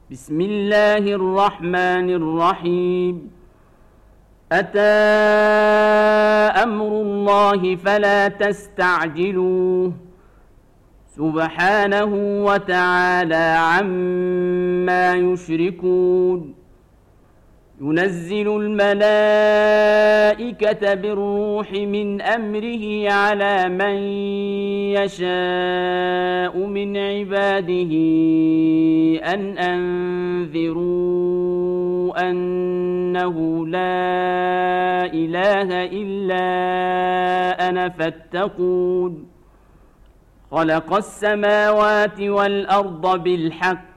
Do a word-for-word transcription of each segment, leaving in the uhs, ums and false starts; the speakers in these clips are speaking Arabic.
بسم الله الرحمن الرحيم أتى أمر الله فلا تستعجلوه سبحانه وتعالى عما يشركون ينزل الملائكة بالروح من أمره على من يشاء من عباده أن أنذروا أنه لا إله إلا أنا فاتقون خلق السماوات والأرض بالحق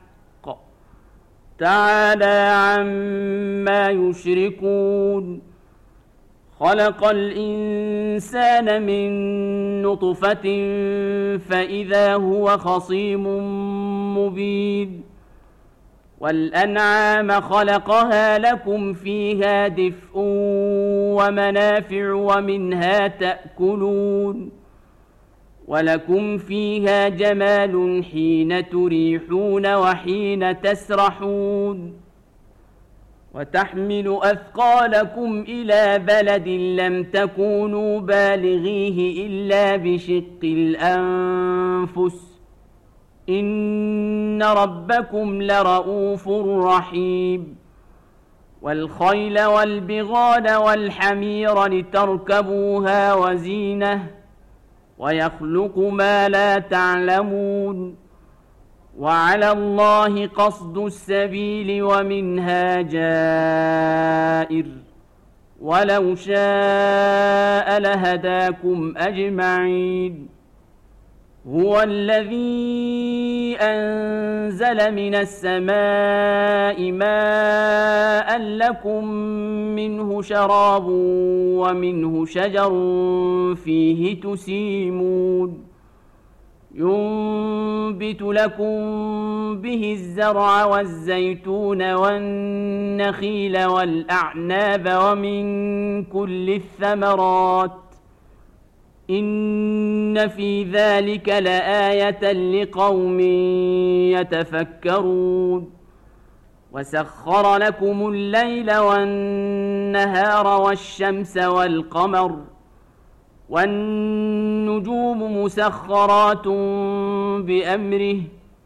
تعالى عما يشركون خلق الإنسان من نطفة فإذا هو خصيم مبين والأنعام خلقها لكم فيها دفء ومنافع ومنها تأكلون ولكم فيها جمال حين تريحون وحين تسرحون وتحمل أثقالكم إلى بلد لم تكونوا بالغيه إلا بشق الأنفس إن ربكم لرؤوف رحيم والخيل والبغال والحمير لتركبوها وزينة ويخلق ما لا تعلمون وعلى الله قصد السبيل ومنها جائر ولو شاء لهداكم أجمعين هو الذي أنزل من السماء ماء لكم منه شراب ومنه شجر فيه تسيمون ينبت لكم به الزرع والزيتون والنخيل والأعناب ومن كل الثمرات إن في ذلك لآية لقوم يتفكرون وسخر لكم الليل والنهار والشمس والقمر والنجوم مسخرات بأمره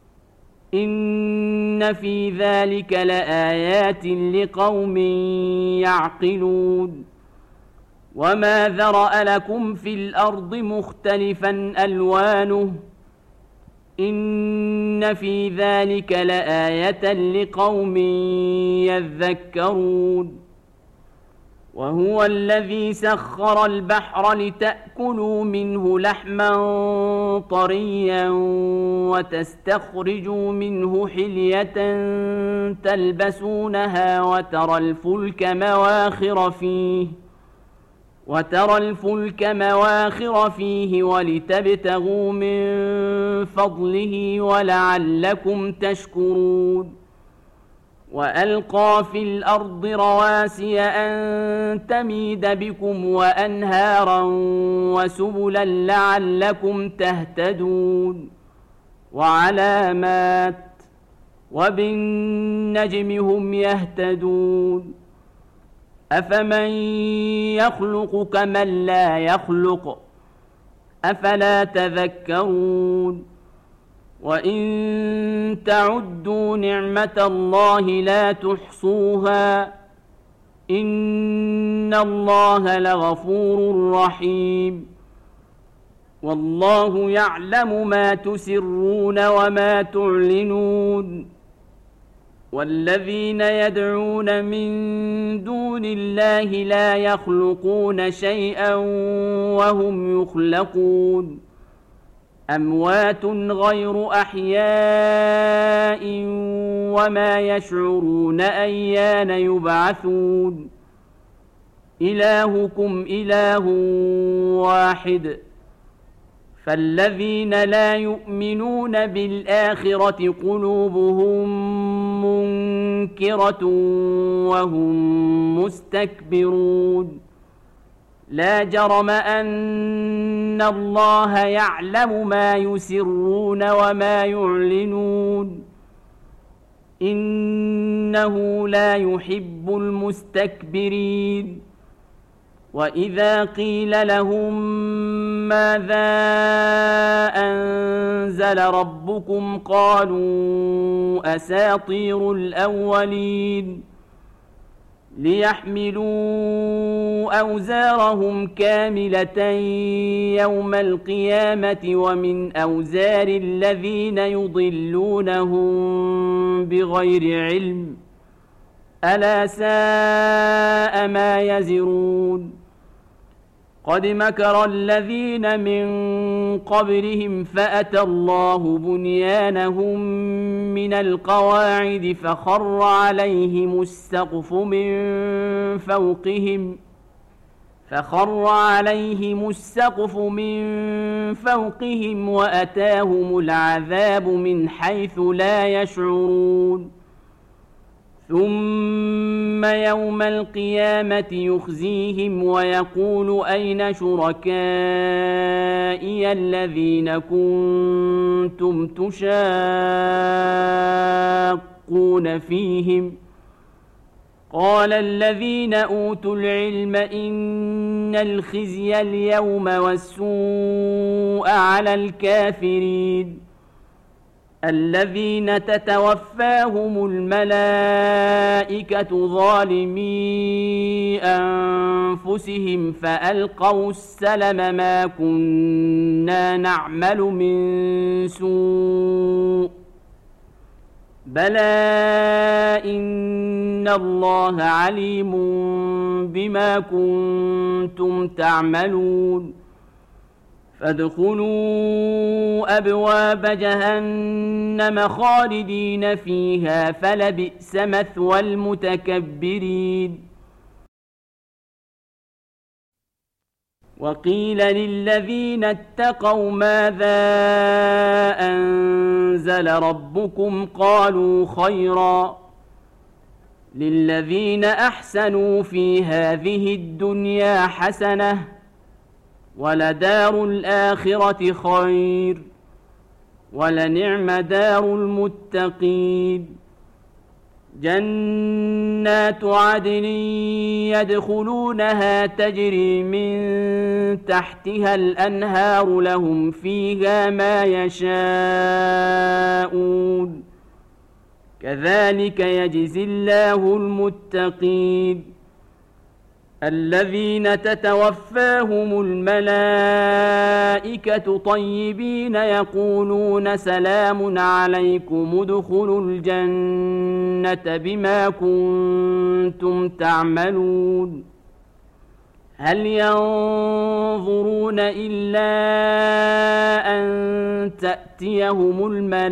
إن في ذلك لآيات لقوم يعقلون وما ذرأ لكم في الأرض مختلفا ألوانه إن في ذلك لآية لقوم يذكرون وهو الذي سخر البحر لتأكلوا منه لحما طريا وتستخرجوا منه حلية تلبسونها وترى الفلك مواخر فيه وترى الفلك مواخر فيه ولتبتغوا من فضله ولعلكم تشكرون وألقى في الأرض رواسي أن تميد بكم وأنهارا وسبلا لعلكم تهتدون وعلامات وبالنجم هم يهتدون أفمن يخلق كمن لا يخلق أفلا تذكرون وإن تعدوا نعمة الله لا تحصوها إن الله لغفور رحيم والله يعلم ما تسرون وما تعلنون والذين يدعون من دون الله لا يخلقون شيئا وهم يخلقون أموات غير أحياء وما يشعرون أيان يبعثون إلهكم إله واحد فالذين لا يؤمنون بالآخرة قلوبهم منكرة وهم مستكبرون لا جرم أن الله يعلم ما يسرون وما يعلنون إنه لا يحب المستكبرين. وإذا قيل لهم ماذا أنزل ربكم قالوا أساطير الأولين ليحملوا أوزارهم كاملة يوم القيامة ومن أوزار الذين يضلونهم بغير علم ألا ساء ما يزرون. قد مكر الذين من قبلهم فأتى الله بنيانهم من القواعد فخر عليهم السقف من فوقهم فخر عليهم السقف من فوقهم وأتاهم العذاب من حيث لا يشعرون. ثم يوم القيامة يخزيهم ويقول أين شركائي الذين كنتم تشاقون فيهم قال الذين أوتوا العلم إن الخزي اليوم والسوء على الكافرين الذين تتوفاهم الملائكة ظالمي أنفسهم فألقوا السلم ما كنا نعمل من سوء بلى إن الله عليم بما كنتم تعملون. فادخلوا أبواب جهنم خالدين فيها فلبئس مثوى المتكبرين. وقيل للذين اتقوا ماذا أنزل ربكم قالوا خيرا للذين أحسنوا في هذه الدنيا حسنة ولدار الآخرة خير ولنعم دار المتقين. جنات عدن يدخلونها تجري من تحتها الأنهار لهم فيها ما يشاءون كذلك يجزي الله المتقين الذين تتوفاهم الملائكة طيبين يقولون سلام عليكم ادخلوا الجنة بما كنتم تعملون. هل ينظرون إلا أن تأتيهم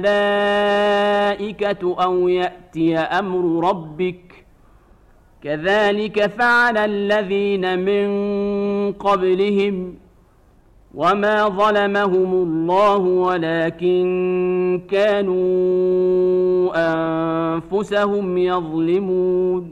الملائكة أو يأتي أمر ربك كذلك فعل الذين من قبلهم وما ظلمهم الله ولكن كانوا أنفسهم يظلمون.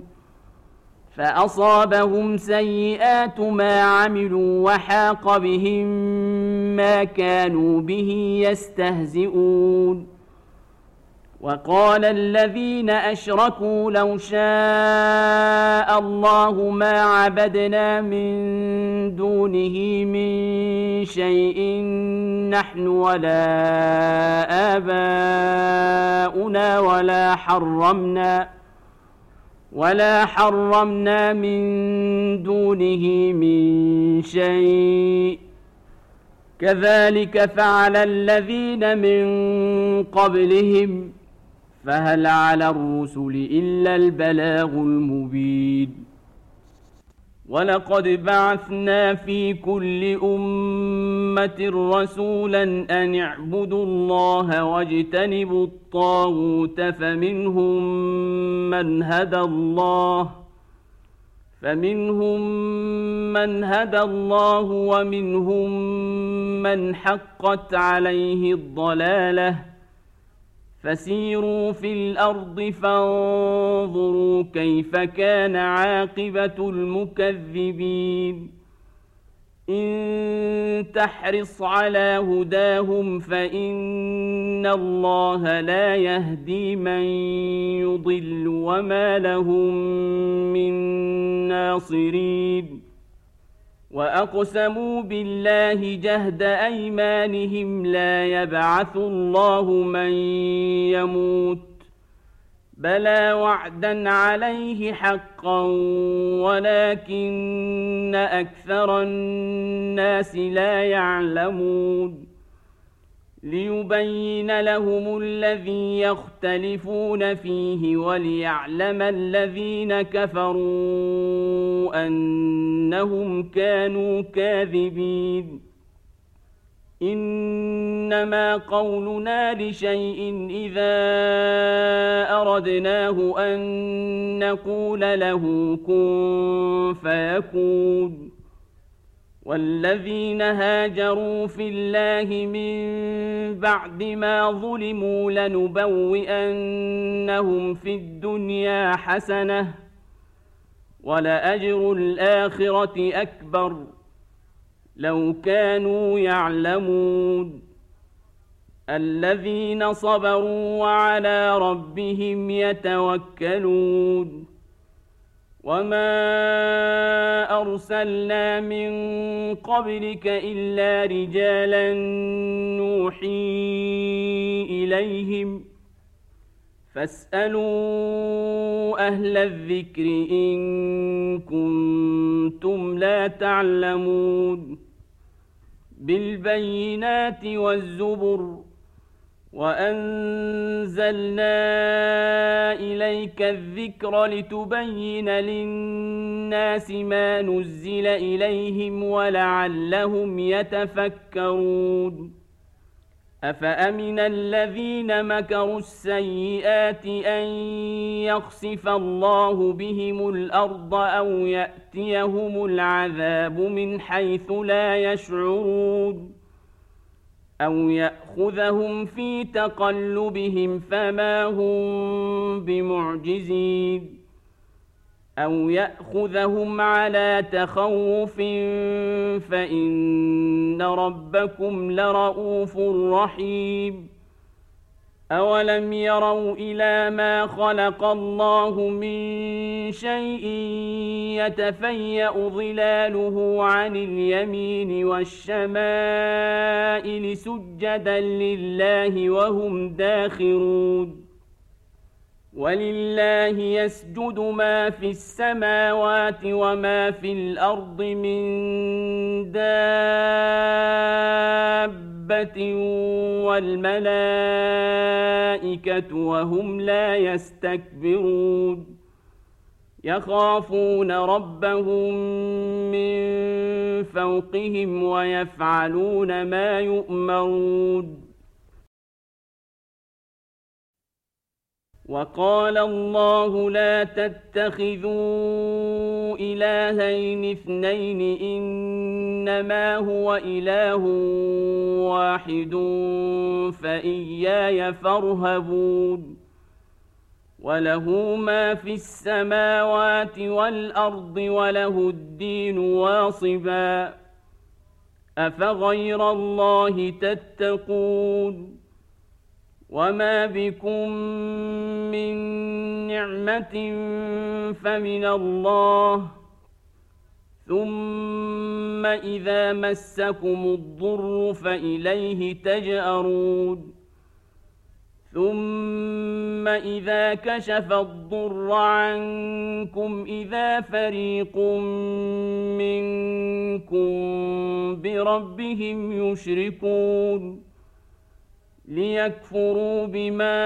فأصابهم سيئات ما عملوا وحاق بهم ما كانوا به يستهزئون. وقال الذين أشركوا لو شاء الله ما عبدنا من دونه من شيء نحن ولا آباؤنا ولا حرمنا ولا حرمنا من دونه من شيء كذلك فعل الذين من قبلهم فهل على الرسل إلا البلاغ المبين. ولقد بعثنا في كل أمة رسولا أن اعبدوا الله واجتنبوا الطاغوت فمنهم من هدى الله فمنهم من هدى الله ومنهم من حقت عليه الضلالة فسيروا في الأرض فانظروا كيف كان عاقبة المكذبين. إن تحرص على هداهم فإن الله لا يهدي من يضل وما لهم من ناصرين وأقسموا بالله جهد أيمانهم لا يبعث الله من يموت بلى وعدا عليه حقا ولكن أكثر الناس لا يعلمون ليبين لهم الذي يختلفون فيه وليعلم الذين كفروا أنهم كانوا كاذبين إنما قولنا لشيء إذا أردناه أن نقول له كن فيكون والذين هاجروا في الله من بعد ما ظلموا لنبوئنهم في الدنيا حسنة ولأجر الآخرة أكبر لو كانوا يعلمون الذين صبروا وعلى ربهم يتوكلون وما أرسلنا من قبلك إلا رجالا نوحي إليهم فاسألوا أهل الذكر إن كنتم لا تعلمون بالبينات والزبر وأنزلنا إليك الذكر لتبين للناس ما نزل إليهم ولعلهم يتفكرون أفأمن الذين مكروا السيئات أن يخسف الله بهم الأرض أو يأتيهم العذاب من حيث لا يشعرون أو يأخذهم في تقلبهم فما هم بمعجزين أو يأخذهم على تخوف فإن ربكم لرؤوف رحيم أولم يروا إلى ما خلق الله من شيء يتفيأ ظلاله عن اليمين والشمائل سجدا لله وهم داخرون ولله يسجد ما في السماوات وما في الأرض من دابة والملائكة وهم لا يستكبرون يخافون ربهم من فوقهم ويفعلون ما يؤمرون وقال الله لا تتخذوا إلهين اثنين إنما هو إله واحد فإياي فارهبون وله ما في السماوات والأرض وله الدين واصبا أفغير الله تتقون وما بكم من نعمة فمن الله ثم إذا مسكم الضر فإليه تجأرون ثم إذا كشف الضر عنكم إذا فريق منكم بربهم يشركون ليكفروا بما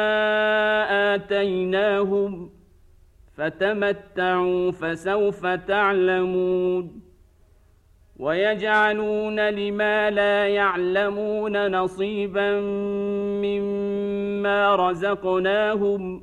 آتيناهم فتمتعوا فسوف تعلمون ويجعلون لما لا يعلمون نصيبا مما رزقناهم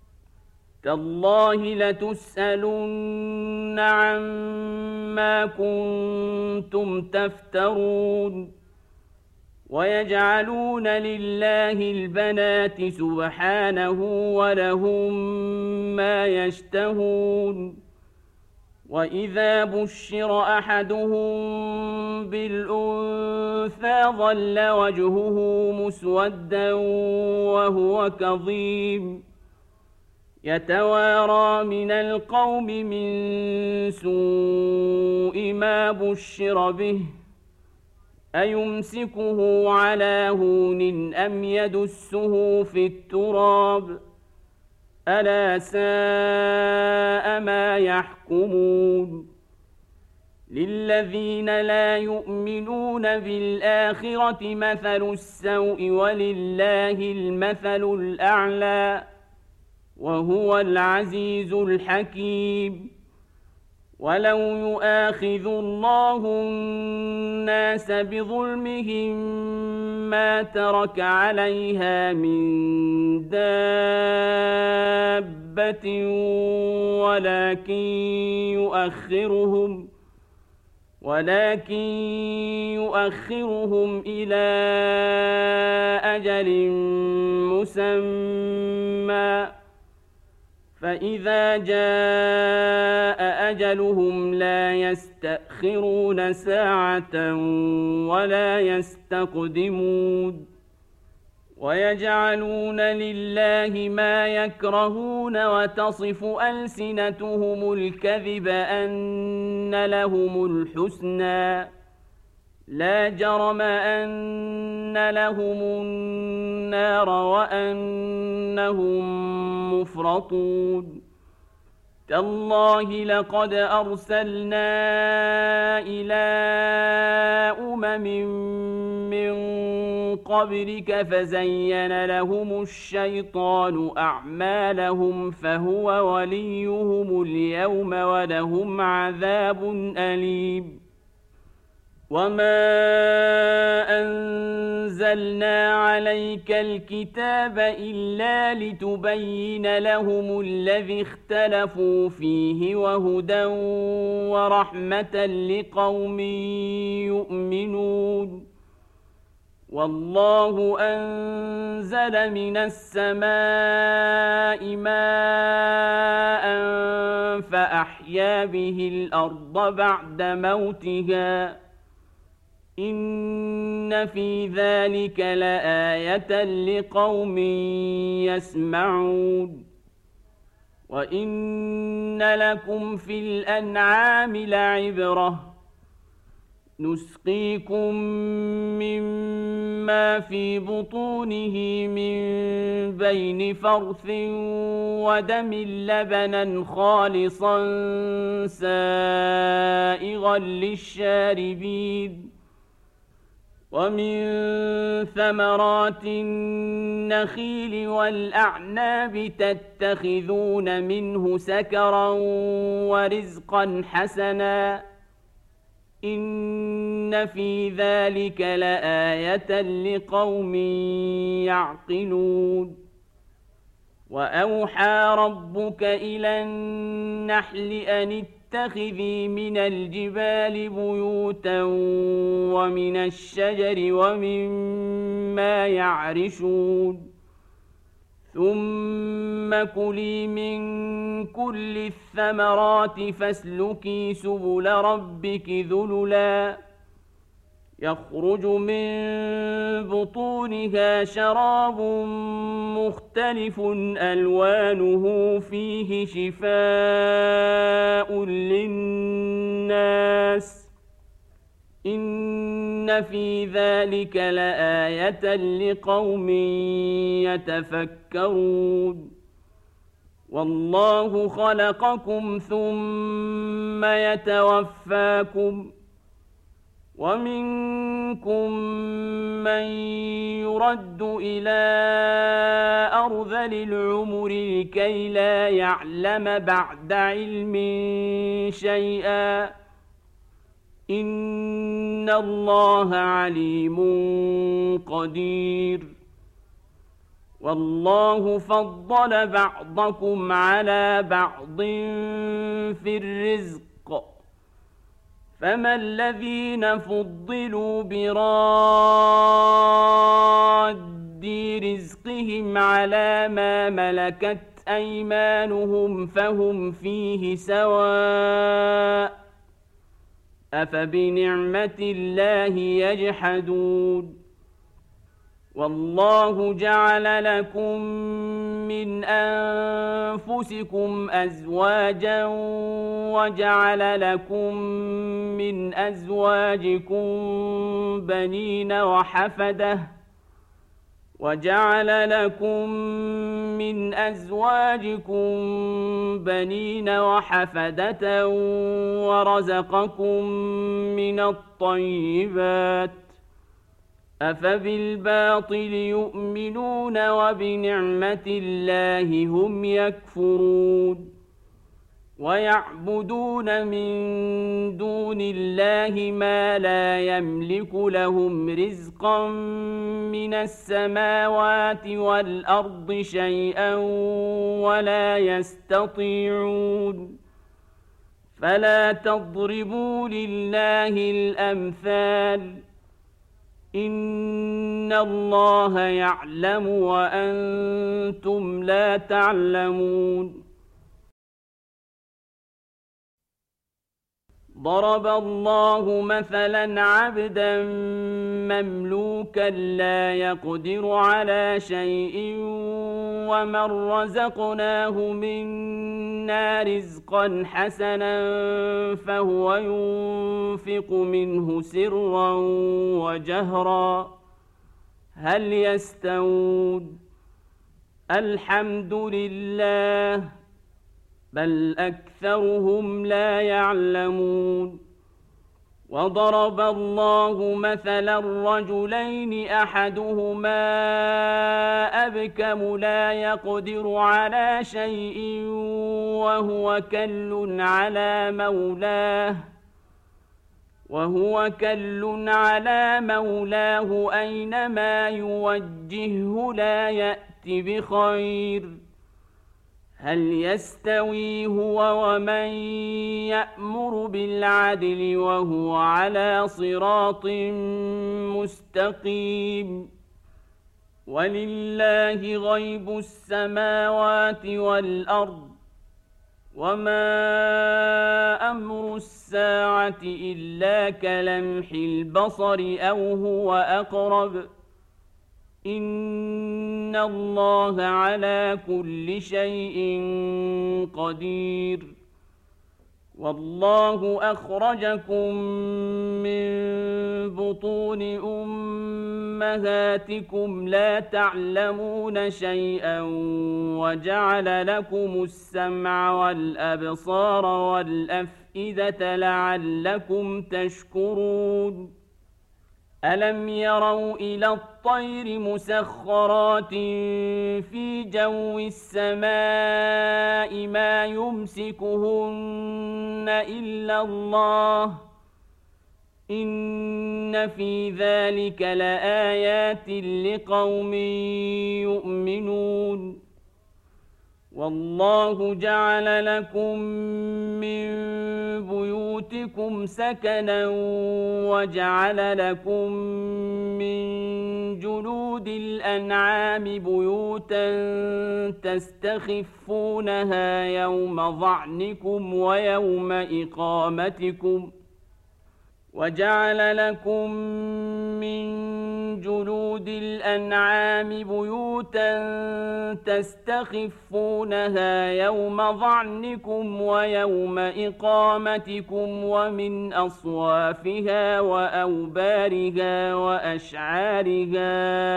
تالله لتسألن عما كنتم تفترون ويجعلون لله البنات سبحانه ولهم ما يشتهون وإذا بشر أحدهم بالأنثى ظل وجهه مسودا وهو كظيم يتوارى من القوم من سوء ما بشر به أيمسكه على هون أم يدسه في التراب ألا ساء ما يحكمون للذين لا يؤمنون بالآخرة مثل السوء ولله المثل الأعلى وهو العزيز الحكيم ولو يؤاخذ الله الناس بظلمهم ما ترك عليها من دابة ولكن يؤخرهم ولكن يؤخرهم إلى أجل مسمى فإذا جاء أجلهم لا يستأخرون ساعة ولا يستقدمون ويجعلون لله ما يكرهون وتصف ألسنتهم الكذب أن لهم الحسنى لا جرم أن لهم النار وأنهم مفرطون تالله لقد أرسلنا إلى أمم من قبلك فزين لهم الشيطان أعمالهم فهو وليهم اليوم ولهم عذاب أليم وما أنزلنا عليك الكتاب إلا لتبين لهم الذي اختلفوا فيه وهدى ورحمة لقوم يؤمنون والله أنزل من السماء ماء فأحيا به الأرض بعد موتها إن في ذلك لآية لقوم يسمعون وإن لكم في الأنعام لعبرة نسقيكم مما في بطونه من بين فرث ودم لبنا خالصا سائغا للشاربين ومن ثمرات النخيل والأعناب تتخذون منه سكرا ورزقا حسنا إن في ذلك لآية لقوم يعقلون وأوحى ربك إلى النحل أن اتخذي من الجبال بيوتا ومن الشجر ومما يعرشون ثم كلي من كل الثمرات فاسلكي سبل ربك ذللا يخرج من بطونها شراب مختلف ألوانه فيه شفاء للناس إن في ذلك لآية لقوم يتفكرون والله خلقكم ثم يتوفاكم ومنكم من يرد إلى أرذل العمر لكي لا يعلم بعد علم شيئا إن الله عليم قدير والله فضل بعضكم على بعض في الرزق فما الذين فضلوا براد رزقهم على ما ملكت أيمانهم فهم فيه سواء أفبنعمة الله يجحدون والله جعل لكم من أنفسكم أزواجا وجعل لكم من أزواجكم بنين وحفدة وجعل لكم من أزواجكم بنين وحفدة ورزقكم من الطيبات أفبالباطل يؤمنون وبنعمة الله هم يكفرون ويعبدون من دون الله ما لا يملك لهم رزقا من السماوات والأرض شيئا ولا يستطيعون فلا تضربوا لله الأمثال إن الله يعلم وأنتم لا تعلمون ضرب الله مثلا عبدا مملوكا لا يقدر على شيء ومن رزقناه منا رزقا حسنا فهو ينفق منه سرا وجهرا هل يستوون الحمد لله بل أكثرهم لا يعلمون وضرب الله مثلا رجلين أحدهما أبكم لا يقدر على شيء وهو كل على مولاه وهو كل على مولاه أينما يوجهه لا يأتي بخير هل يستوي هو ومن يأمر بالعدل وهو على صراط مستقيم ولله غيب السماوات والأرض وما أمر الساعة إلا كلمح البصر أو هو أقرب إن الله على كل شيء قدير والله أخرجكم من بطون أمهاتكم لا تعلمون شيئا وجعل لكم السمع والأبصار والأفئدة لعلكم تشكرون ألم يروا إلى الطير مسخرات في جو السماء ما يمسكهن إلا الله إن في ذلك لآيات لقوم يؤمنون والله جعل لكم من بيوتكم سكنا وجعل لكم من جلود الأنعام بيوتا تستخفونها يوم ظعنكم ويوم إقامتكم وجعل لكم من جلود الأنعام بيوتا تستخفونها يوم ظعنكم ويوم إقامتكم ومن أصوافها وأوبارها وأشعارها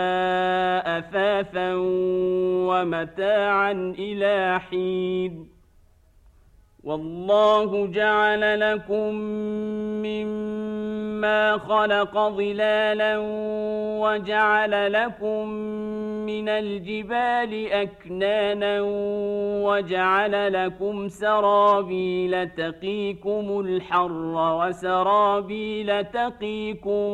أثاثا ومتاعا إلى حين والله جعل لكم مما خلق ظلالا وجعل لكم من الجبال أكنانا وجعل لكم سرابيل تقيكم الحر وسرابيل تقيكم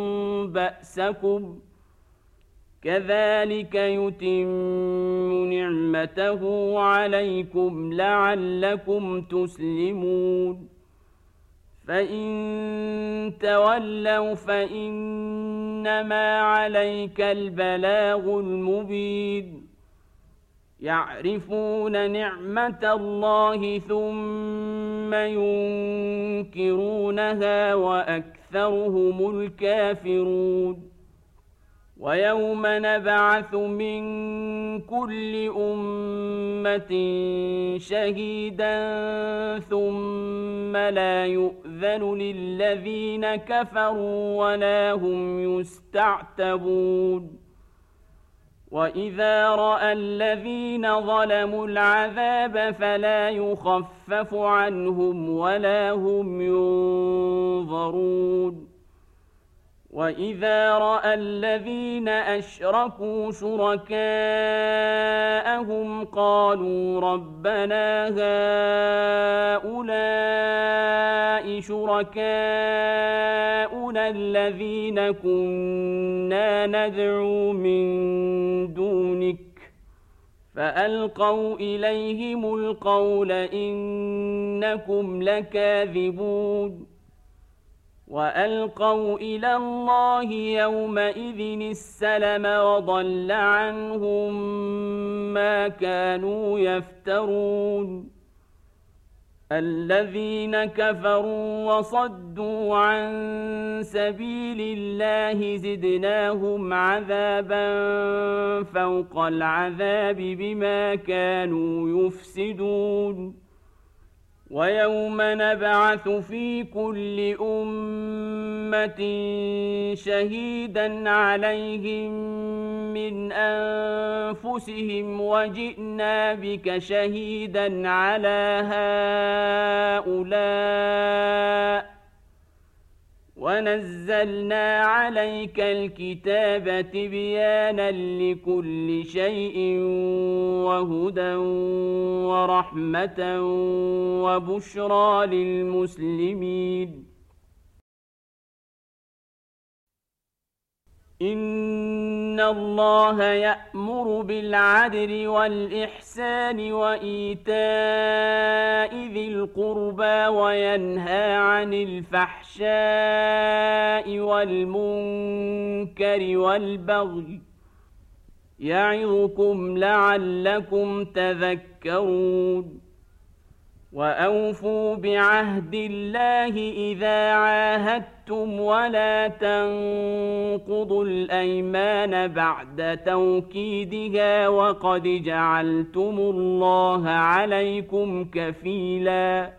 بأسكم كذلك يتم نعمته عليكم لعلكم تسلمون فإن تولوا فإنما عليك البلاغ المبين يعرفون نعمة الله ثم ينكرونها وأكثرهم الكافرون ويوم نبعث من كل أمة شهيدا ثم لا يؤذن للذين كفروا ولا هم يستعتبون وإذا رأى الذين ظلموا العذاب فلا يخفف عنهم ولا هم ينظرون وإذا رأى الذين أشركوا شركاءهم قالوا ربنا هؤلاء شركاؤنا الذين كنا ندعو من دونك فألقوا إليهم القول إنكم لكاذبون وألقوا إلى الله يومئذ السلم وضل عنهم ما كانوا يفترون الذين كفروا وصدوا عن سبيل الله زدناهم عذابا فوق العذاب بما كانوا يفسدون ويوم نبعث في كل أمة شهيدا عليهم من أنفسهم وجئنا بك شهيدا على هؤلاء ونزلنا عليك الكتاب تبيانا لكل شيء وهدى ورحمة وبشرى للمسلمين إن الله يأمر بالعدل والإحسان وإيتاء ذي القربى وينهى عن الفحشاء والمنكر والبغي يعظكم لعلكم تذكرون وأوفوا بعهد الله إذا عاهدتم ولا تنقضوا الأيمان بعد توكيدها وقد جعلتم الله عليكم كفيلا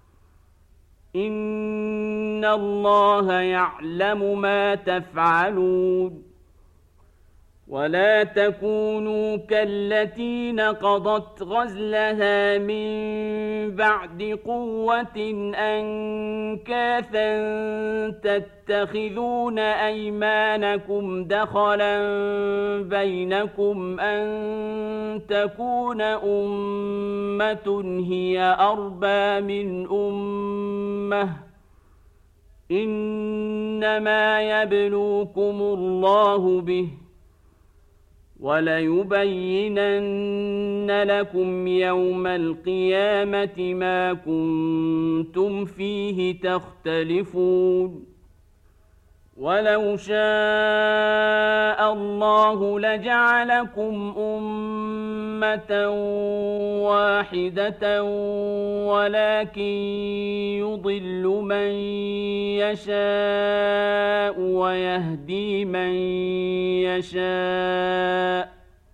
إن الله يعلم ما تفعلون ولا تكونوا كالتي نقضت غزلها من بعد قوة أنكاثا تتخذون أيمانكم دخلا بينكم أن تكون أمة هي أربى من أمة إنما يبلوكم الله به وليبينن لكم يوم القيامة ما كنتم فيه تختلفون ولو شاء الله لجعلكم أمة واحدة ولكن يضل من يشاء ويهدي من يشاء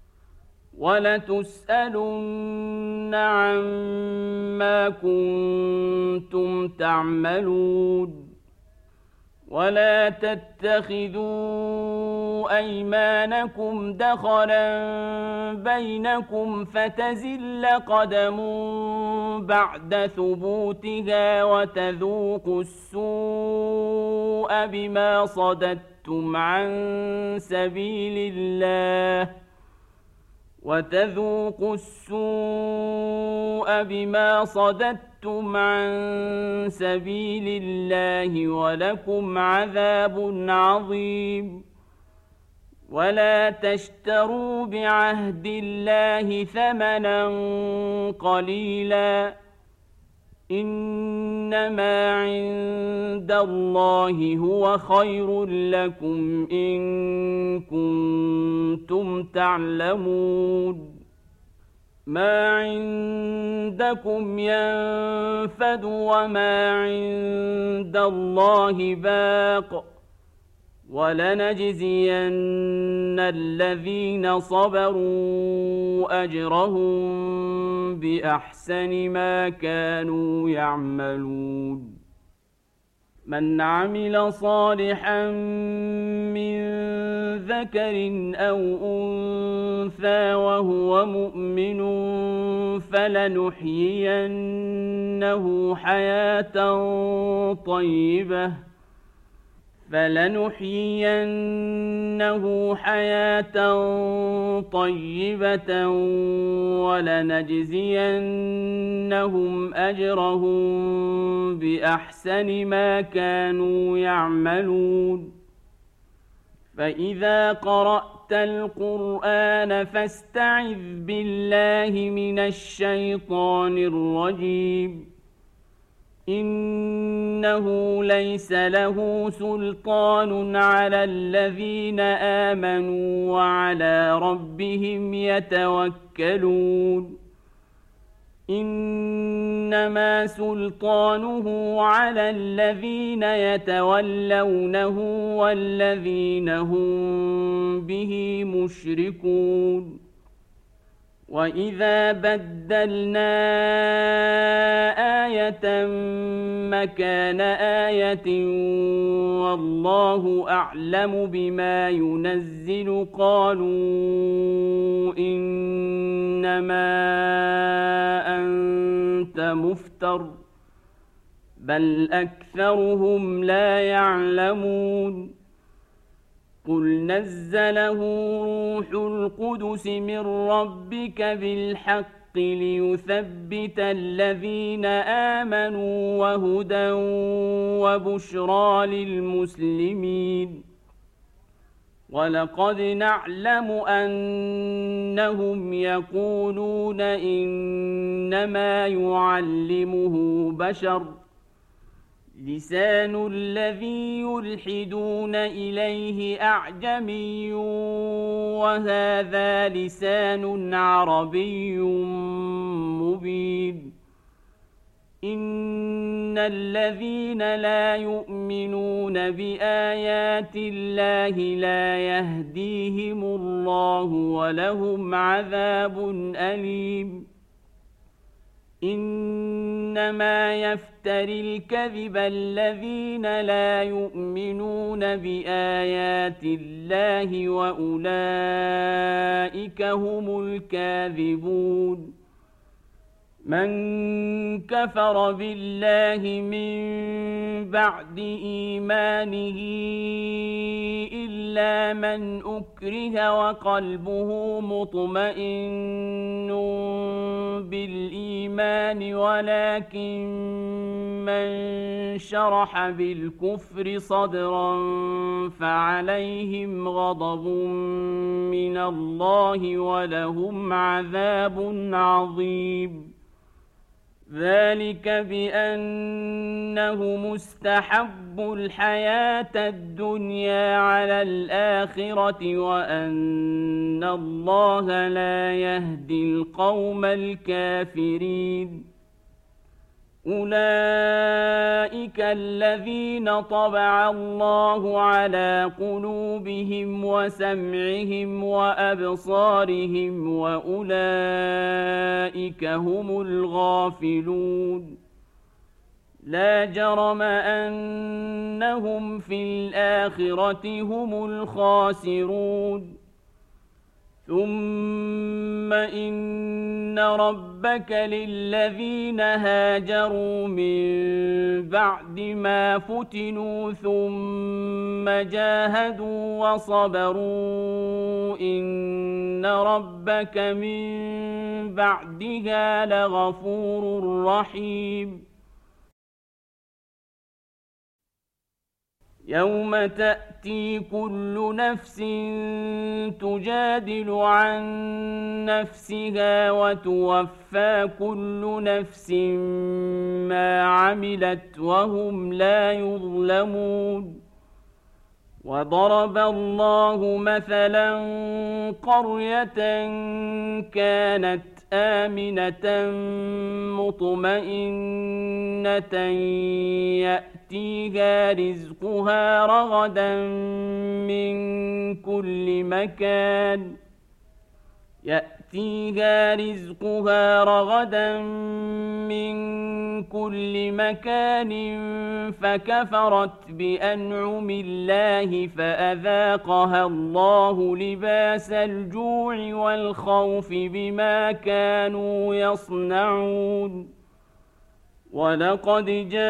ولتسألن عما كنتم تعملون ولا تتخذوا أيمانكم دخلا بينكم فتزل قدم بعد ثبوتها وتذوقوا السوء بما صددتم عن سبيل الله وتذوقوا السوء بما صددتم عن سبيل الله ولكم عذاب عظيم ولا تشتروا بعهد الله ثمنا قليلا إنما عند الله هو خير لكم إن كنتم تعلمون ما عندكم ينفد وما عند الله باق ولنجزين الذين صبروا أجرهم بأحسن ما كانوا يعملون من عمل صالحا من ذكر أو أنثى وهو مؤمن فلنحيينه حياة طيبة فلنحيينه حياة طيبة ولنجزينهم أجرهم بأحسن ما كانوا يعملون فإذا قرأت القرآن فاستعذ بالله من الشيطان الرجيم إنه ليس له سلطان على الذين آمنوا وعلى ربهم يتوكلون إنما سلطانه على الذين يتولونه والذين هم به مشركون وإذا بدلنا آية مكان آية والله أعلم بما ينزل قالوا إنما أنت مفتر بل أكثرهم لا يعلمون قل نزله روح القدس من ربك بالحق ليثبت الذين آمنوا وهدى وبشرى للمسلمين ولقد نعلم أنهم يقولون إنما يعلمه بشر لسان الذي يلحدون إليه أعجمي وهذا لسان عربي مبين إن الذين لا يؤمنون بآيات الله لا يهديهم الله ولهم عذاب أليم إنما يفتري الكذب الذين لا يؤمنون بآيات الله وأولئك هم الكاذبون من كفر بالله من بعد إيمانه إلا من أكره وقلبه مطمئن بالإيمان ولكن من شرح بالكفر صدرا فعليهم غضب من الله ولهم عذاب عظيم ذلك بأنه مستحب الحياة الدنيا على الآخرة وأن الله لا يهدي القوم الكافرين أولئك الذين طبع الله على قلوبهم وسمعهم وأبصارهم وأولئك هم الغافلون لا جرم أنهم في الآخرة هم الخاسرون ثم إن ربك للذين هاجروا من بعد ما فتنوا ثم جاهدوا وصبروا إن ربك من بعدها لغفور رحيم يوم تأتي كل نفس تجادل عن نفسها وتوفى كل نفس ما عملت وهم لا يظلمون وضرب الله مثلا قرية كانت آمنة مطمئنة يأتيها رزقها رغدا من كل مكان يأتيها رزقها رغدا من كل مكان فكفرت بأنعم الله فأذاقها الله لباس الجوع والخوف بما كانوا يصنعون ولقد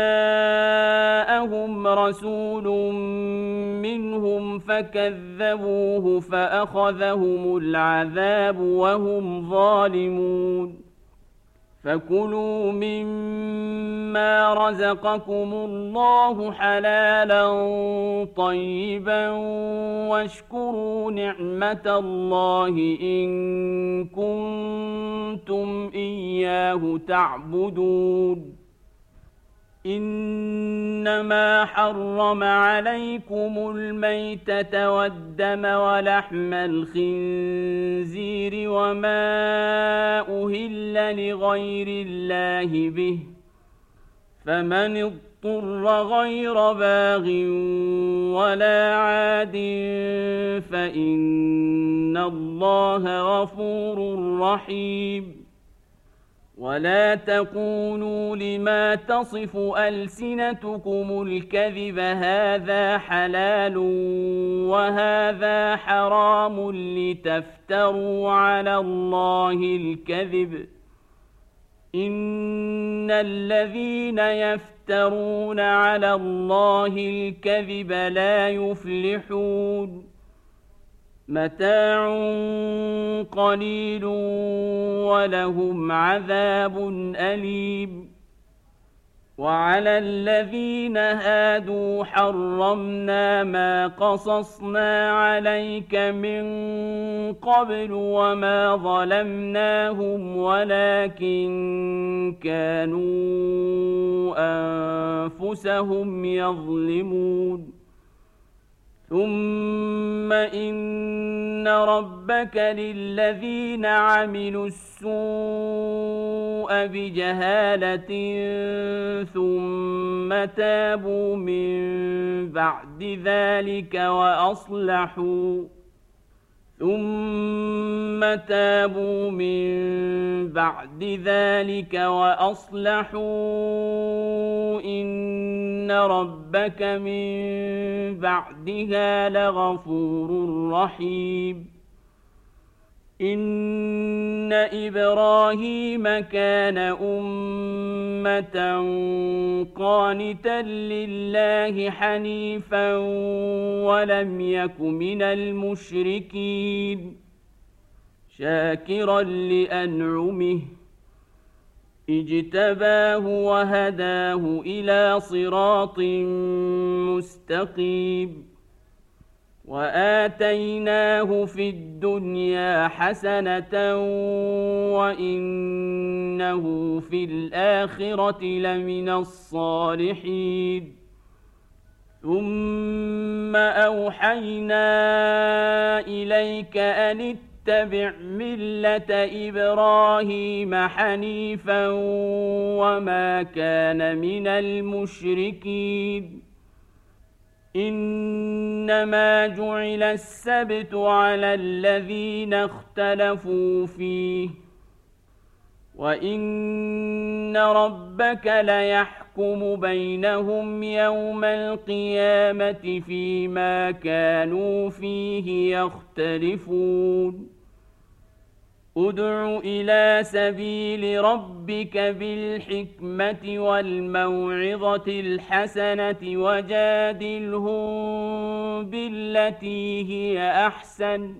جاءهم رسول منهم فكذبوه فأخذهم العذاب وهم ظالمون فكلوا مما رزقكم الله حلالا طيبا واشكروا نعمة الله إن كنتم إياه تعبدون إنما حرم عليكم الميتة والدم ولحم الخنزير وما أهل لغير الله به فمن اضطر غير باغ ولا عاد فإن الله غفور رحيم ولا تقولوا لما تصف ألسنتكم الكذب هذا حلال وهذا حرام لتفتروا على الله الكذب إن الذين يفترون على الله الكذب لا يفلحون متاع قليل ولهم عذاب أليم وعلى الذين هادوا حرمنا ما قصصنا عليك من قبل وما ظلمناهم ولكن كانوا أنفسهم يظلمون ثم إن ربك للذين عملوا السوء بجهالة ثم تابوا من بعد ذلك وأصلحوا ثم تابوا من بعد ذلك وأصلحوا إن ربك من بعدها لغفور رحيم إن إبراهيم كان أمة قانتا لله حنيفا ولم يك من المشركين شاكرا لأنعمه اجتباه وهداه إلى صراط مستقيم وآتيناه في الدنيا حسنة وإنه في الآخرة لمن الصالحين ثم أوحينا إليك أن اتبع ملة إبراهيم حنيفا وما كان من المشركين إنما جعل السبت على الذين اختلفوا فيه وإن ربك ليحكم بينهم يوم القيامة فيما كانوا فيه يختلفون ادع إلى سبيل ربك بالحكمة والموعظة الحسنة وجادلهم بالتي هي أحسن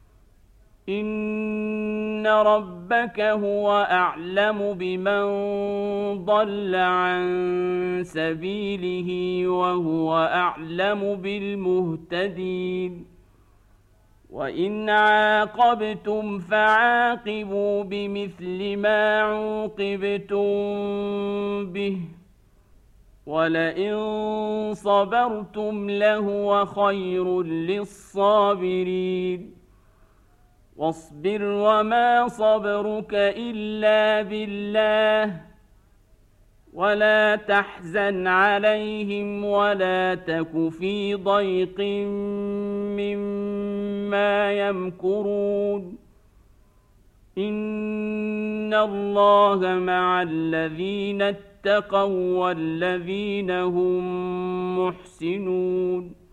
إن ربك هو أعلم بمن ضل عن سبيله وهو أعلم بالمهتدين وإن عاقبتم فعاقبوا بمثل ما عوقبتم به ولئن صبرتم لهو خير للصابرين واصبر وما صبرك إلا بالله ولا تحزن عليهم ولا تك في ضيق مما يمكرون إن الله مع الذين اتقوا والذين هم محسنون